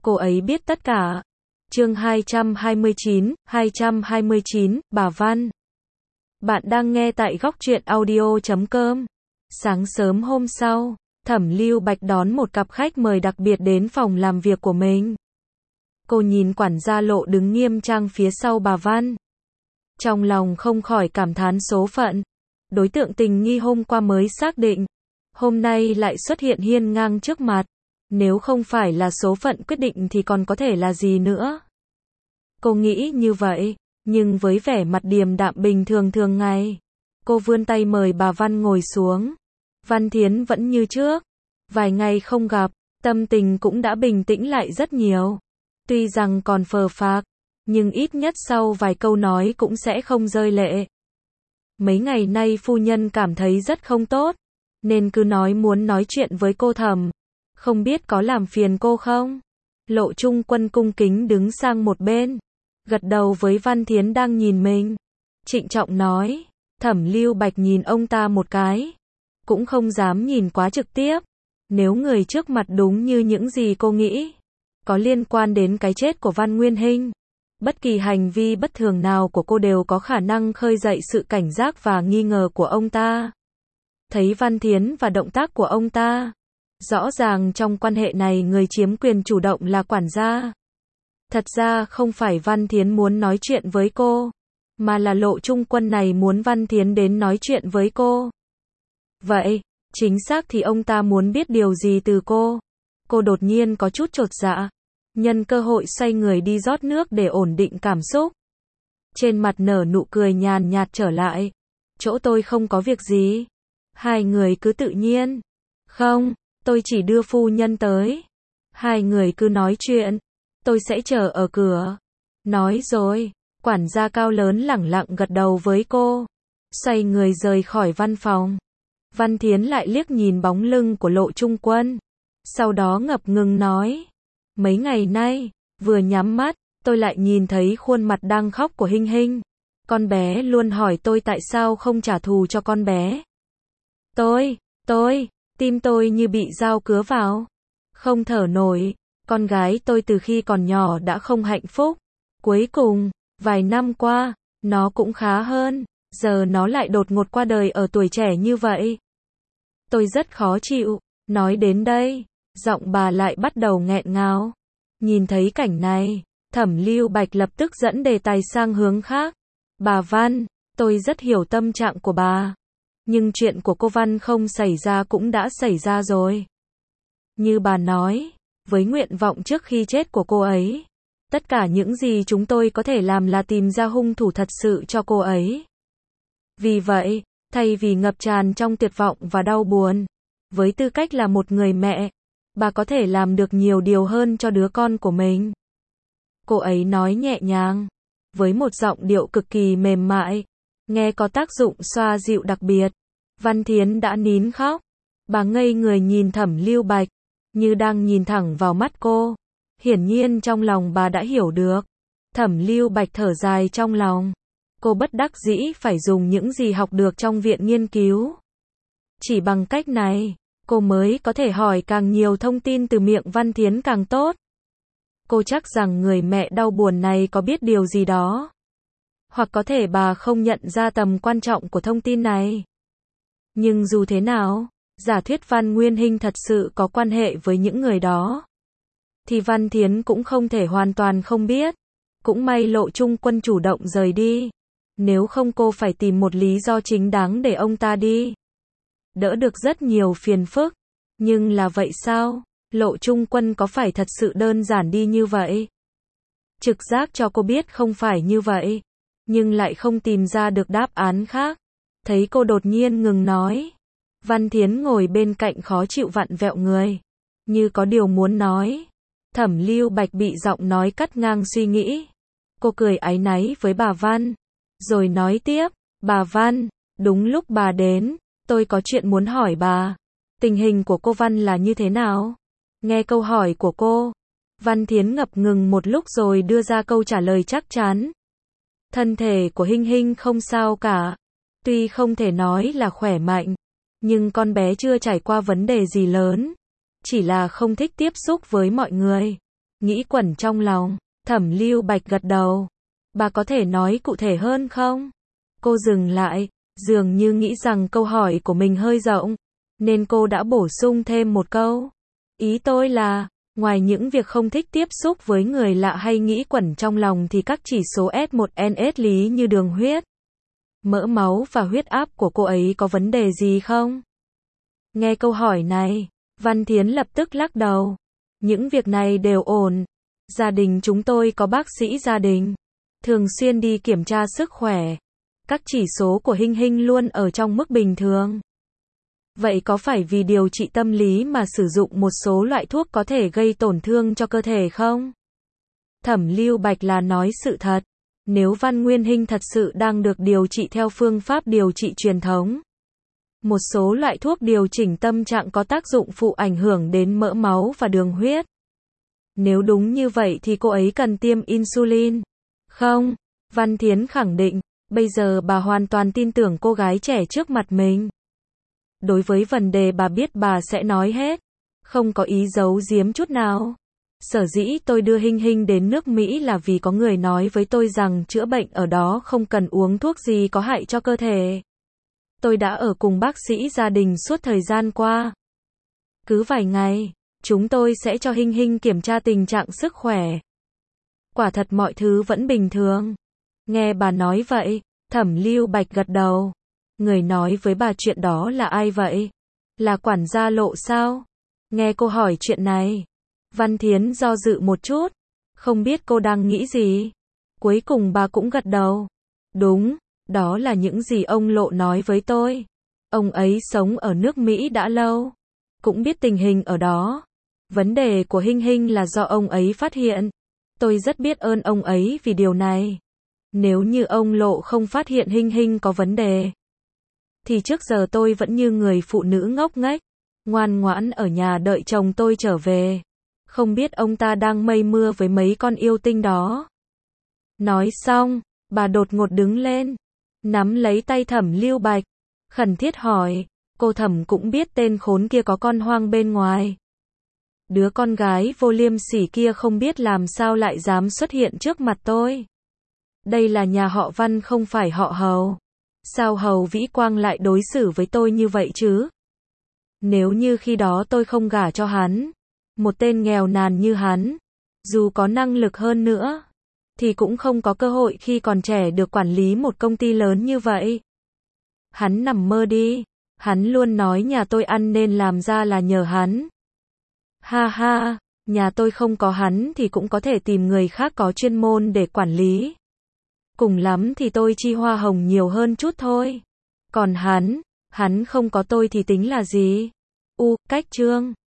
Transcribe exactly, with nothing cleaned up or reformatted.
cô ấy biết tất cả. Chương hai trăm hai mươi chín, hai trăm hai mươi chín, bà Văn. Bạn đang nghe tại góc truyện audio chấm com. Sáng sớm hôm sau, Thẩm Lưu Bạch đón một cặp khách mời đặc biệt đến phòng làm việc của mình. Cô nhìn quản gia Lộ đứng nghiêm trang phía sau bà Văn. Trong lòng không khỏi cảm thán số phận. Đối tượng tình nghi hôm qua mới xác định, hôm nay lại xuất hiện hiên ngang trước mặt. Nếu không phải là số phận quyết định thì còn có thể là gì nữa? Cô nghĩ như vậy, nhưng với vẻ mặt điềm đạm bình thường thường ngày, cô vươn tay mời bà Văn ngồi xuống. Văn Thiến vẫn như trước, vài ngày không gặp, tâm tình cũng đã bình tĩnh lại rất nhiều. Tuy rằng còn phờ phạc, nhưng ít nhất sau vài câu nói cũng sẽ không rơi lệ. Mấy ngày nay phu nhân cảm thấy rất không tốt, nên cứ nói muốn nói chuyện với cô Thẩm. Không biết có làm phiền cô không? Lộ Trung Quân cung kính đứng sang một bên, gật đầu với Văn Thiến đang nhìn mình. Trịnh trọng nói. Thẩm Lưu Bạch nhìn ông ta một cái, cũng không dám nhìn quá trực tiếp. Nếu người trước mặt đúng như những gì cô nghĩ, có liên quan đến cái chết của Văn Nguyên Hinh, bất kỳ hành vi bất thường nào của cô đều có khả năng khơi dậy sự cảnh giác và nghi ngờ của ông ta. Thấy Văn Thiến và động tác của ông ta, rõ ràng trong quan hệ này người chiếm quyền chủ động là quản gia. Thật ra không phải Văn Thiến muốn nói chuyện với cô, mà là Lộ Trung Quân này muốn Văn Thiến đến nói chuyện với cô. Vậy, chính xác thì ông ta muốn biết điều gì từ cô? Cô đột nhiên có chút chột dạ, nhân cơ hội xoay người đi rót nước để ổn định cảm xúc. Trên mặt nở nụ cười nhàn nhạt trở lại. Chỗ tôi không có việc gì. Hai người cứ tự nhiên. Không, tôi chỉ đưa phu nhân tới. Hai người cứ nói chuyện. Tôi sẽ chờ ở cửa. Nói rồi, quản gia cao lớn lẳng lặng gật đầu với cô. Xoay người rời khỏi văn phòng. Văn Thiến lại liếc nhìn bóng lưng của Lộ Trung Quân. Sau đó ngập ngừng nói. Mấy ngày nay, vừa nhắm mắt, tôi lại nhìn thấy khuôn mặt đang khóc của Hinh Hinh. Con bé luôn hỏi tôi tại sao không trả thù cho con bé. Tôi, tôi, tim tôi như bị dao cứa vào. Không thở nổi. Con gái tôi từ khi còn nhỏ đã không hạnh phúc. Cuối cùng, vài năm qua, nó cũng khá hơn. Giờ nó lại đột ngột qua đời ở tuổi trẻ như vậy. Tôi rất khó chịu. Nói đến đây, giọng bà lại bắt đầu nghẹn ngào. Nhìn thấy cảnh này, Thẩm Lưu Bạch lập tức dẫn đề tài sang hướng khác. Bà Văn, tôi rất hiểu tâm trạng của bà. Nhưng chuyện của cô Văn không xảy ra cũng đã xảy ra rồi. Như bà nói, với nguyện vọng trước khi chết của cô ấy, tất cả những gì chúng tôi có thể làm là tìm ra hung thủ thật sự cho cô ấy. Vì vậy, thay vì ngập tràn trong tuyệt vọng và đau buồn, với tư cách là một người mẹ, bà có thể làm được nhiều điều hơn cho đứa con của mình. Cô ấy nói nhẹ nhàng, với một giọng điệu cực kỳ mềm mại, nghe có tác dụng xoa dịu đặc biệt. Văn Thiến đã nín khóc. Bà ngây người nhìn Thẩm Lưu Bạch, như đang nhìn thẳng vào mắt cô. Hiển nhiên trong lòng bà đã hiểu được. Thẩm Lưu Bạch thở dài trong lòng. Cô bất đắc dĩ phải dùng những gì học được trong viện nghiên cứu. Chỉ bằng cách này, cô mới có thể hỏi càng nhiều thông tin từ miệng Văn Thiến càng tốt. Cô chắc rằng người mẹ đau buồn này có biết điều gì đó. Hoặc có thể bà không nhận ra tầm quan trọng của thông tin này. Nhưng dù thế nào, giả thuyết Văn Nguyên Hinh thật sự có quan hệ với những người đó, thì Văn Thiến cũng không thể hoàn toàn không biết. Cũng may Lộ Trung Quân chủ động rời đi. Nếu không cô phải tìm một lý do chính đáng để ông ta đi. Đỡ được rất nhiều phiền phức. Nhưng là vậy sao? Lộ Trung Quân có phải thật sự đơn giản đi như vậy? Trực giác cho cô biết không phải như vậy. Nhưng lại không tìm ra được đáp án khác. Thấy cô đột nhiên ngừng nói. Văn Thiến ngồi bên cạnh khó chịu vặn vẹo người. Như có điều muốn nói. Thẩm Lưu Bạch bị giọng nói cắt ngang suy nghĩ. Cô cười áy náy với bà Văn. Rồi nói tiếp. Bà Văn, đúng lúc bà đến, tôi có chuyện muốn hỏi bà. Tình hình của cô Văn là như thế nào? Nghe câu hỏi của cô, Văn Thiến ngập ngừng một lúc rồi đưa ra câu trả lời chắc chắn. Thân thể của Hinh Hinh không sao cả. Tuy không thể nói là khỏe mạnh, nhưng con bé chưa trải qua vấn đề gì lớn. Chỉ là không thích tiếp xúc với mọi người. Nghĩ quẩn trong lòng, Thẩm Lưu Bạch gật đầu. Bà có thể nói cụ thể hơn không? Cô dừng lại, dường như nghĩ rằng câu hỏi của mình hơi rộng, nên cô đã bổ sung thêm một câu. Ý tôi là, ngoài những việc không thích tiếp xúc với người lạ hay nghĩ quẩn trong lòng thì các chỉ số S một N S lý như đường huyết, mỡ máu và huyết áp của cô ấy có vấn đề gì không? Nghe câu hỏi này, Văn Thiến lập tức lắc đầu. Những việc này đều ổn. Gia đình chúng tôi có bác sĩ gia đình, thường xuyên đi kiểm tra sức khỏe. Các chỉ số của Hinh Hinh luôn ở trong mức bình thường. Vậy có phải vì điều trị tâm lý mà sử dụng một số loại thuốc có thể gây tổn thương cho cơ thể không? Thẩm Lưu Bạch là nói sự thật. Nếu Văn Nguyên Hinh thật sự đang được điều trị theo phương pháp điều trị truyền thống, một số loại thuốc điều chỉnh tâm trạng có tác dụng phụ ảnh hưởng đến mỡ máu và đường huyết. Nếu đúng như vậy thì cô ấy cần tiêm insulin. Không, Văn Thiến khẳng định, bây giờ bà hoàn toàn tin tưởng cô gái trẻ trước mặt mình. Đối với vấn đề bà biết bà sẽ nói hết, không có ý giấu giếm chút nào. Sở dĩ tôi đưa Hinh Hinh đến nước Mỹ là vì có người nói với tôi rằng chữa bệnh ở đó không cần uống thuốc gì có hại cho cơ thể. Tôi đã ở cùng bác sĩ gia đình suốt thời gian qua. Cứ vài ngày, chúng tôi sẽ cho Hinh Hinh kiểm tra tình trạng sức khỏe. Quả thật mọi thứ vẫn bình thường. Nghe bà nói vậy, Thẩm Lưu Bạch gật đầu. Người nói với bà chuyện đó là ai vậy? Là quản gia Lộ sao? Nghe cô hỏi chuyện này, Văn Thiến do dự một chút, không biết cô đang nghĩ gì. Cuối cùng bà cũng gật đầu. Đúng, đó là những gì ông Lộ nói với tôi. Ông ấy sống ở nước Mỹ đã lâu, cũng biết tình hình ở đó. Vấn đề của Hinh Hinh là do ông ấy phát hiện. Tôi rất biết ơn ông ấy vì điều này. Nếu như ông Lộ không phát hiện Hinh Hinh có vấn đề, thì trước giờ tôi vẫn như người phụ nữ ngốc nghếch, ngoan ngoãn ở nhà đợi chồng tôi trở về. Không biết ông ta đang mây mưa với mấy con yêu tinh đó. Nói xong, bà đột ngột đứng lên, nắm lấy tay Thẩm Lưu Bạch, khẩn thiết hỏi, cô Thẩm cũng biết tên khốn kia có con hoang bên ngoài. Đứa con gái vô liêm sỉ kia không biết làm sao lại dám xuất hiện trước mặt tôi. Đây là nhà họ Văn không phải họ Hầu. Sao Hầu Vĩ Quang lại đối xử với tôi như vậy chứ? Nếu như khi đó tôi không gả cho hắn, một tên nghèo nàn như hắn, dù có năng lực hơn nữa, thì cũng không có cơ hội khi còn trẻ được quản lý một công ty lớn như vậy. Hắn nằm mơ đi, hắn luôn nói nhà tôi ăn nên làm ra là nhờ hắn. Ha ha, nhà tôi không có hắn thì cũng có thể tìm người khác có chuyên môn để quản lý. Cùng lắm thì tôi chi hoa hồng nhiều hơn chút thôi. Còn hắn, hắn không có tôi thì tính là gì? U, cách chương.